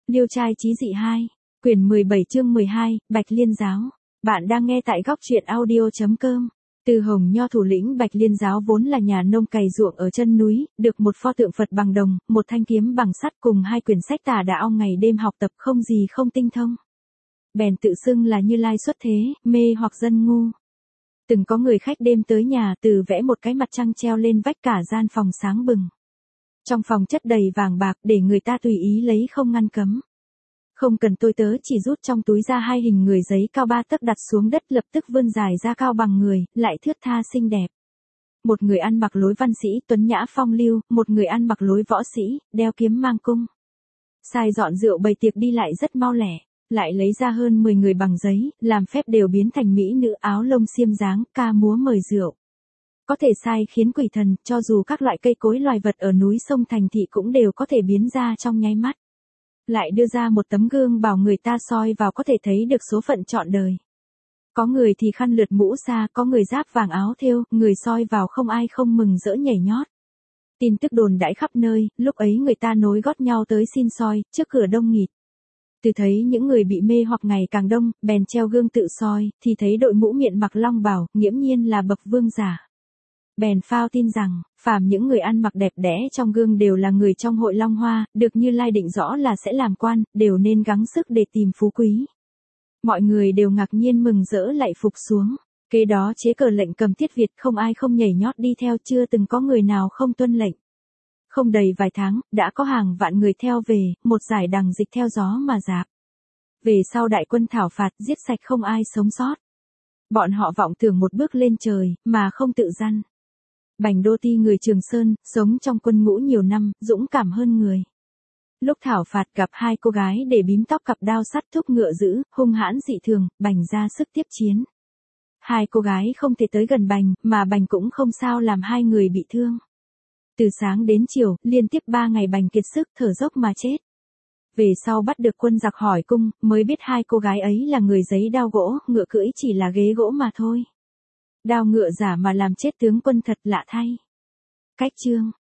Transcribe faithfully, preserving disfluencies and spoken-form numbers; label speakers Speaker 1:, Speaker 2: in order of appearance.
Speaker 1: Liêu trai chí dị hai, quyển mười bảy chương mười hai, Bạch Liên giáo. Bạn đang nghe tại góc truyện audio.com. Từ Hồng Nho thủ lĩnh Bạch Liên giáo vốn là nhà nông cày ruộng ở chân núi, được một pho tượng Phật bằng đồng, một thanh kiếm bằng sắt cùng hai quyển sách tà đạo ngày đêm học tập không gì không tinh thông. Bèn tự xưng là Như Lai xuất thế, mê hoặc dân ngu. Từng có người khách đêm tới nhà từ vẽ một cái mặt trăng treo lên vách cả gian phòng sáng bừng. Trong phòng chất đầy vàng bạc để người ta tùy ý lấy không ngăn cấm. Không cần tôi tớ chỉ rút trong túi ra hai hình người giấy cao ba tấc đặt xuống đất lập tức vươn dài ra cao bằng người, lại thướt tha xinh đẹp. Một người ăn mặc lối văn sĩ tuấn nhã phong lưu, một người ăn mặc lối võ sĩ, đeo kiếm mang cung. Sai dọn rượu bày tiệc đi lại rất mau lẻ, lại lấy ra hơn mười người bằng giấy, làm phép đều biến thành mỹ nữ áo lông xiêm dáng, ca múa mời rượu. Có thể sai khiến quỷ thần, cho dù các loại cây cối loài vật ở núi sông thành thị cũng đều có thể biến ra trong nháy mắt. Lại đưa ra một tấm gương bảo người ta soi vào có thể thấy được số phận trọn đời. Có người thì khăn lượt mũ xa, có người giáp vàng áo thêu, người soi vào không ai không mừng rỡ nhảy nhót. Tin tức đồn đãi khắp nơi, lúc ấy người ta nối gót nhau tới xin soi, trước cửa đông nghịt. Từ thấy những người bị mê hoặc ngày càng đông, bèn treo gương tự soi, thì thấy đội mũ miệng mặc long bào, nghiễm nhiên là bậc vương giả. Bèn phao tin rằng, phàm những người ăn mặc đẹp đẽ trong gương đều là người trong hội Long Hoa, được Như Lai định rõ là sẽ làm quan, đều nên gắng sức để tìm phú quý. Mọi người đều ngạc nhiên mừng rỡ lại phục xuống. Kế đó chế cờ lệnh cầm tiết Việt không ai không nhảy nhót đi theo, chưa từng có người nào không tuân lệnh. Không đầy vài tháng, đã có hàng vạn người theo về, một giải đằng dịch theo gió mà dạp. Về sau đại quân thảo phạt giết sạch không ai sống sót. Bọn họ vọng tưởng một bước lên trời, mà không tự răn. Bành Đô Ti người Trường Sơn, sống trong quân ngũ nhiều năm, dũng cảm hơn người. Lúc thảo phạt gặp hai cô gái để bím tóc cặp đao sắt thúc ngựa dữ, hung hãn dị thường, Bành ra sức tiếp chiến. Hai cô gái không thể tới gần Bành, mà Bành cũng không sao làm hai người bị thương. Từ sáng đến chiều, liên tiếp ba ngày Bành kiệt sức thở dốc mà chết. Về sau bắt được quân giặc hỏi cung, mới biết hai cô gái ấy là người giấy đao gỗ, ngựa cưỡi chỉ là ghế gỗ mà thôi. Đao ngựa giả mà làm chết tướng quân thật lạ thay. Cách chương